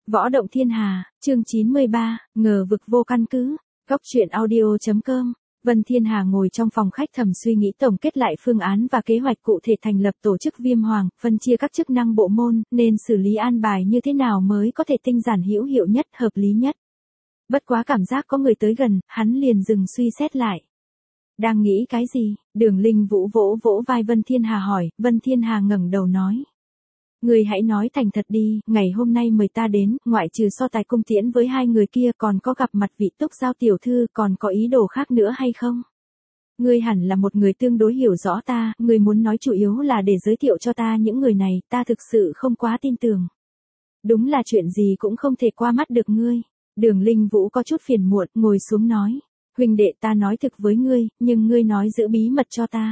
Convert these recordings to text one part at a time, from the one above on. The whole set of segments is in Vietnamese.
Võ động thiên hà, chương 93, ngờ vực vô căn cứ, góc truyện audio.com. Vân Thiên Hà ngồi trong phòng khách thầm suy nghĩ tổng kết lại phương án và kế hoạch cụ thể thành lập tổ chức Viêm Hoàng, phân chia các chức năng bộ môn, nên xử lý an bài như thế nào mới có thể tinh giản hữu hiệu nhất, hợp lý nhất. Bất quá cảm giác có người tới gần, hắn liền dừng suy xét lại. Đang nghĩ cái gì? Đường Linh Vũ vỗ vỗ vai Vân Thiên Hà hỏi. Vân Thiên Hà ngẩng đầu nói. Người hãy nói thành thật đi, ngày hôm nay mời ta đến, ngoại trừ so tài cung tiễn với hai người kia còn có gặp mặt vị Túc Giao tiểu thư, còn có ý đồ khác nữa hay không? Ngươi hẳn là một người tương đối hiểu rõ ta, ngươi muốn nói chủ yếu là để giới thiệu cho ta những người này, ta thực sự không quá tin tưởng. Đúng là chuyện gì cũng không thể qua mắt được ngươi. Đường Linh Vũ có chút phiền muộn, ngồi xuống nói. Huynh đệ, ta nói thực với ngươi, nhưng ngươi nói giữ bí mật cho ta.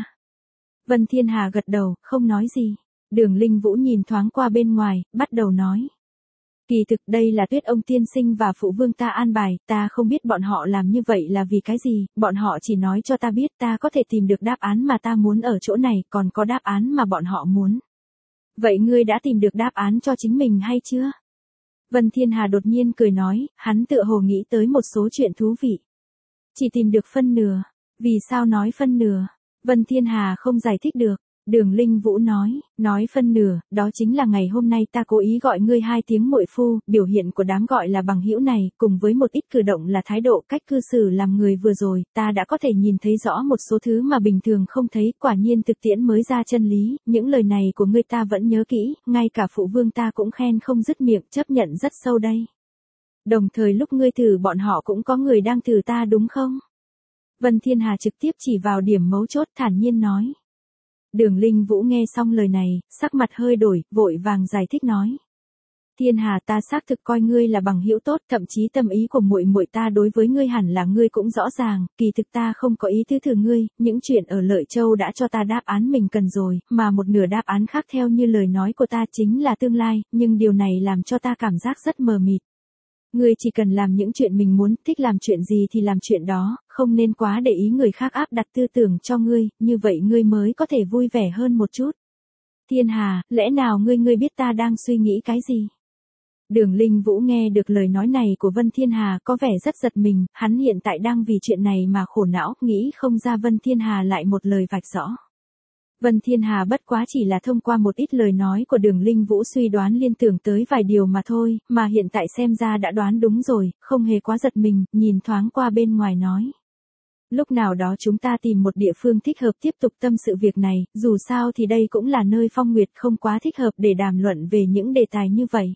Vân Thiên Hà gật đầu, không nói gì. Đường Linh Vũ nhìn thoáng qua bên ngoài, bắt đầu nói. Kỳ thực đây là Tuyết ông tiên sinh và phụ vương ta an bài, ta không biết bọn họ làm như vậy là vì cái gì, bọn họ chỉ nói cho ta biết ta có thể tìm được đáp án mà ta muốn ở chỗ này, còn có đáp án mà bọn họ muốn. Vậy ngươi đã tìm được đáp án cho chính mình hay chưa? Vân Thiên Hà đột nhiên cười nói, hắn tựa hồ nghĩ tới một số chuyện thú vị. Chỉ tìm được phân nửa. Vì sao nói phân nửa? Vân Thiên Hà không giải thích được. Đường Linh Vũ nói phân nửa, đó chính là ngày hôm nay ta cố ý gọi ngươi 2 tiếng muội phu, biểu hiện của đám gọi là bằng hữu này, cùng với một ít cử động là thái độ cách cư xử làm người vừa rồi, ta đã có thể nhìn thấy rõ một số thứ mà bình thường không thấy, quả nhiên thực tiễn mới ra chân lý, những lời này của ngươi ta vẫn nhớ kỹ, ngay cả phụ vương ta cũng khen không dứt miệng, chấp nhận rất sâu đây. Đồng thời lúc ngươi thử bọn họ cũng có người đang thử ta đúng không? Vân Thiên Hà trực tiếp chỉ vào điểm mấu chốt thản nhiên nói. Đường Linh Vũ nghe xong lời này, sắc mặt hơi đổi, vội vàng giải thích nói. Thiên Hà, ta xác thực coi ngươi là bằng hữu tốt, thậm chí tâm ý của muội muội ta đối với ngươi hẳn là ngươi cũng rõ ràng, kỳ thực ta không có ý tứ thử ngươi, những chuyện ở Lợi Châu đã cho ta đáp án mình cần rồi, mà một nửa đáp án khác theo như lời nói của ta chính là tương lai, nhưng điều này làm cho ta cảm giác rất mờ mịt. Ngươi chỉ cần làm những chuyện mình muốn, thích làm chuyện gì thì làm chuyện đó, không nên quá để ý người khác áp đặt tư tưởng cho ngươi, như vậy ngươi mới có thể vui vẻ hơn một chút. Thiên Hà, lẽ nào ngươi biết ta đang suy nghĩ cái gì? Đường Linh Vũ nghe được lời nói này của Vân Thiên Hà có vẻ rất giật mình, hắn hiện tại đang vì chuyện này mà khổ não, nghĩ không ra Vân Thiên Hà lại một lời vạch rõ. Vân Thiên Hà bất quá chỉ là thông qua một ít lời nói của Đường Linh Vũ suy đoán liên tưởng tới vài điều mà thôi, mà hiện tại xem ra đã đoán đúng rồi, không hề quá giật mình, nhìn thoáng qua bên ngoài nói. Lúc nào đó chúng ta tìm một địa phương thích hợp tiếp tục tâm sự việc này, dù sao thì đây cũng là nơi Phong Nguyệt không quá thích hợp để đàm luận về những đề tài như vậy.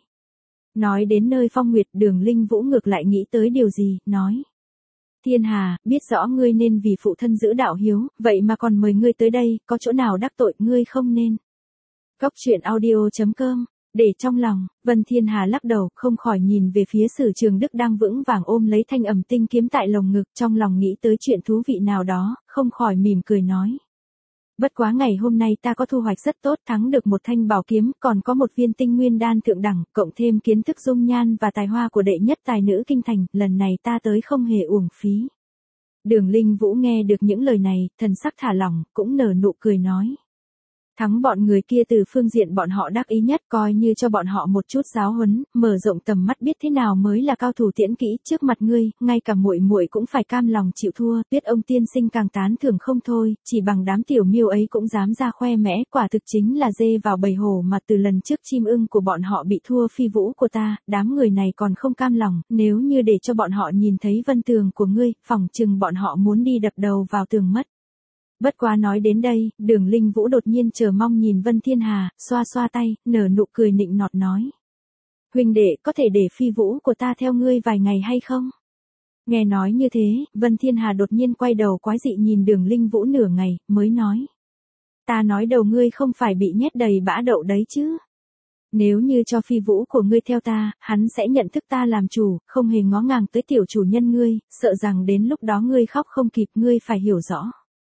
Nói đến nơi Phong Nguyệt, Đường Linh Vũ ngược lại nghĩ tới điều gì, nói. Thiên Hà, biết rõ ngươi nên vì phụ thân giữ đạo hiếu, vậy mà còn mời ngươi tới đây, có chỗ nào đắc tội ngươi không nên. Góc truyện audio.com, để trong lòng, Vân Thiên Hà lắc đầu, không khỏi nhìn về phía Sử Trường Đức đang vững vàng ôm lấy thanh ẩm tinh kiếm tại lồng ngực, trong lòng nghĩ tới chuyện thú vị nào đó, không khỏi mỉm cười nói. Bất quá ngày hôm nay ta có thu hoạch rất tốt, thắng được một thanh bảo kiếm, còn có một viên tinh nguyên đan thượng đẳng, cộng thêm kiến thức dung nhan và tài hoa của đệ nhất tài nữ kinh thành, lần này ta tới không hề uổng phí. Đường Linh Vũ nghe được những lời này, thần sắc thả lỏng, cũng nở nụ cười nói. Thắng bọn người kia từ phương diện bọn họ đắc ý nhất, coi như cho bọn họ một chút giáo huấn, mở rộng tầm mắt biết thế nào mới là cao thủ tiễn kỹ, trước mặt ngươi, ngay cả muội muội cũng phải cam lòng chịu thua, Tuyết ông tiên sinh càng tán thưởng không thôi, chỉ bằng đám tiểu miêu ấy cũng dám ra khoe mẽ, quả thực chính là dê vào bầy hổ mà từ lần trước chim ưng của bọn họ bị thua phi vũ của ta, đám người này còn không cam lòng, nếu như để cho bọn họ nhìn thấy vân tường của ngươi, phỏng chừng bọn họ muốn đi đập đầu vào tường mất. Bất quá nói đến đây, Đường Linh Vũ đột nhiên chờ mong nhìn Vân Thiên Hà, xoa xoa tay, nở nụ cười nịnh nọt nói. Huynh đệ, có thể để phi vũ của ta theo ngươi vài ngày hay không? Nghe nói như thế, Vân Thiên Hà đột nhiên quay đầu quái dị nhìn Đường Linh Vũ nửa ngày, mới nói. Ta nói đầu ngươi không phải bị nhét đầy bã đậu đấy chứ. Nếu như cho phi vũ của ngươi theo ta, hắn sẽ nhận thức ta làm chủ, không hề ngó ngàng tới tiểu chủ nhân ngươi, sợ rằng đến lúc đó ngươi khóc không kịp, ngươi phải hiểu rõ.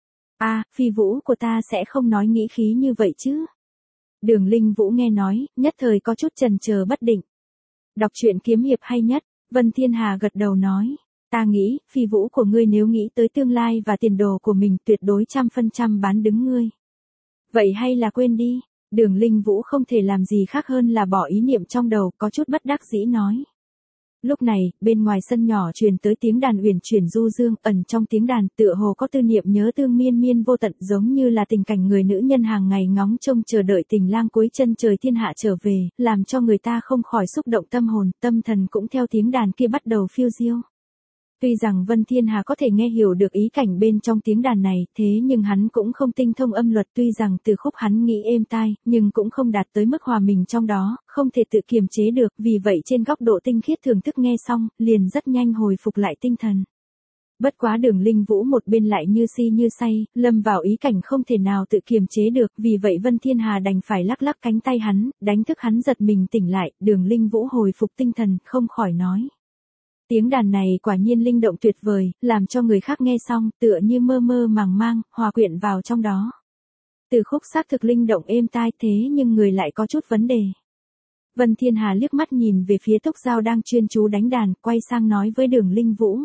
Phi vũ của ta sẽ không nói nghĩ khí như vậy chứ. Đường Linh Vũ nghe nói, nhất thời có chút chần chờ bất định. Đọc truyện kiếm hiệp hay nhất, Vân Thiên Hà gật đầu nói. Ta nghĩ, phi vũ của ngươi nếu nghĩ tới tương lai và tiền đồ của mình tuyệt đối 100% bán đứng ngươi. Vậy hay là quên đi. Đường Linh Vũ không thể làm gì khác hơn là bỏ ý niệm trong đầu, có chút bất đắc dĩ nói. Lúc này, bên ngoài sân nhỏ truyền tới tiếng đàn uyển chuyển du dương, ẩn trong tiếng đàn tựa hồ có tư niệm nhớ thương miên miên vô tận, giống như là tình cảnh người nữ nhân hàng ngày ngóng trông chờ đợi tình lang cuối chân trời thiên hạ trở về, làm cho người ta không khỏi xúc động tâm hồn, tâm thần cũng theo tiếng đàn kia bắt đầu phiêu diêu. Tuy rằng Vân Thiên Hà có thể nghe hiểu được ý cảnh bên trong tiếng đàn này, thế nhưng hắn cũng không tinh thông âm luật, tuy rằng từ khúc hắn nghĩ êm tai, nhưng cũng không đạt tới mức hòa mình trong đó, không thể tự kiềm chế được, vì vậy trên góc độ tinh khiết thưởng thức nghe xong, liền rất nhanh hồi phục lại tinh thần. Bất quá Đường Linh Vũ một bên lại như si như say, lâm vào ý cảnh không thể nào tự kiềm chế được, vì vậy Vân Thiên Hà đành phải lắc lắc cánh tay hắn, đánh thức hắn giật mình tỉnh lại, Đường Linh Vũ hồi phục tinh thần, không khỏi nói. Tiếng đàn này quả nhiên linh động tuyệt vời, làm cho người khác nghe xong, tựa như mơ mơ màng mang, hòa quyện vào trong đó. Từ khúc xác thực linh động êm tai thế nhưng người lại có chút vấn đề. Vân Thiên Hà liếc mắt nhìn về phía Túc Giao đang chuyên chú đánh đàn, quay sang nói với Đường Linh Vũ.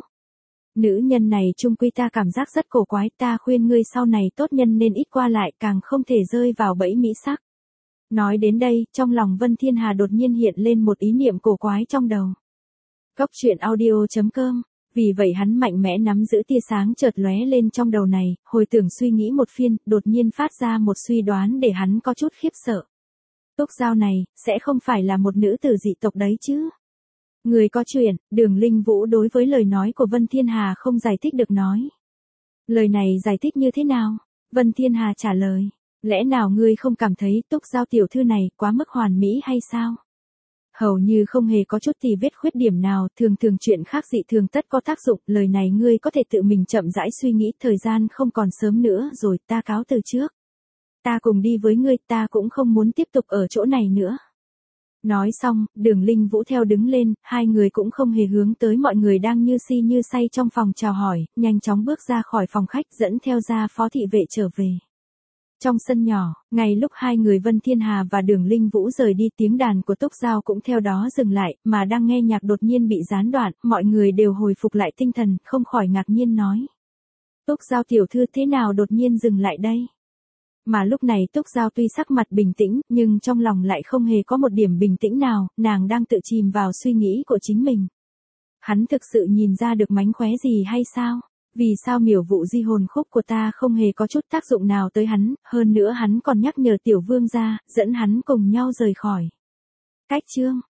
Nữ nhân này chung quy ta cảm giác rất cổ quái, ta khuyên ngươi sau này tốt nhân nên ít qua lại, càng không thể rơi vào bẫy mỹ sắc. Nói đến đây, trong lòng Vân Thiên Hà đột nhiên hiện lên một ý niệm cổ quái trong đầu. Góc truyện audio.com. Vì vậy hắn mạnh mẽ nắm giữ tia sáng chợt lóe lên trong đầu này, hồi tưởng suy nghĩ một phiên, đột nhiên phát ra một suy đoán để hắn có chút khiếp sợ. Túc Giao này, sẽ không phải là một nữ tử dị tộc đấy chứ? Người có chuyện, Đường Linh Vũ đối với lời nói của Vân Thiên Hà không giải thích được nói. Lời này giải thích như thế nào? Vân Thiên Hà trả lời. Lẽ nào ngươi không cảm thấy Túc Giao tiểu thư này quá mức hoàn mỹ hay sao? Hầu như không hề có chút tì vết khuyết điểm nào, thường chuyện khác dị thường tất có tác dụng, lời này ngươi có thể tự mình chậm rãi suy nghĩ, thời gian không còn sớm nữa rồi, ta cáo từ trước. Ta cùng đi với ngươi, ta cũng không muốn tiếp tục ở chỗ này nữa. Nói xong, Đường Linh Vũ theo đứng lên, hai người cũng không hề hướng tới mọi người đang như si như say trong phòng chào hỏi, nhanh chóng bước ra khỏi phòng khách dẫn theo gia phó thị vệ trở về. Trong sân nhỏ, ngay lúc hai người Vân Thiên Hà và Đường Linh Vũ rời đi, tiếng đàn của Túc Giao cũng theo đó dừng lại, mà đang nghe nhạc đột nhiên bị gián đoạn, mọi người đều hồi phục lại tinh thần, không khỏi ngạc nhiên nói. Túc Giao tiểu thư thế nào đột nhiên dừng lại đây? Mà lúc này Túc Giao tuy sắc mặt bình tĩnh, nhưng trong lòng lại không hề có một điểm bình tĩnh nào, nàng đang tự chìm vào suy nghĩ của chính mình. Hắn thực sự nhìn ra được mánh khóe gì hay sao? Vì sao miểu vụ di hồn khúc của ta không hề có chút tác dụng nào tới hắn, hơn nữa hắn còn nhắc nhở tiểu vương gia, dẫn hắn cùng nhau rời khỏi. Cách chương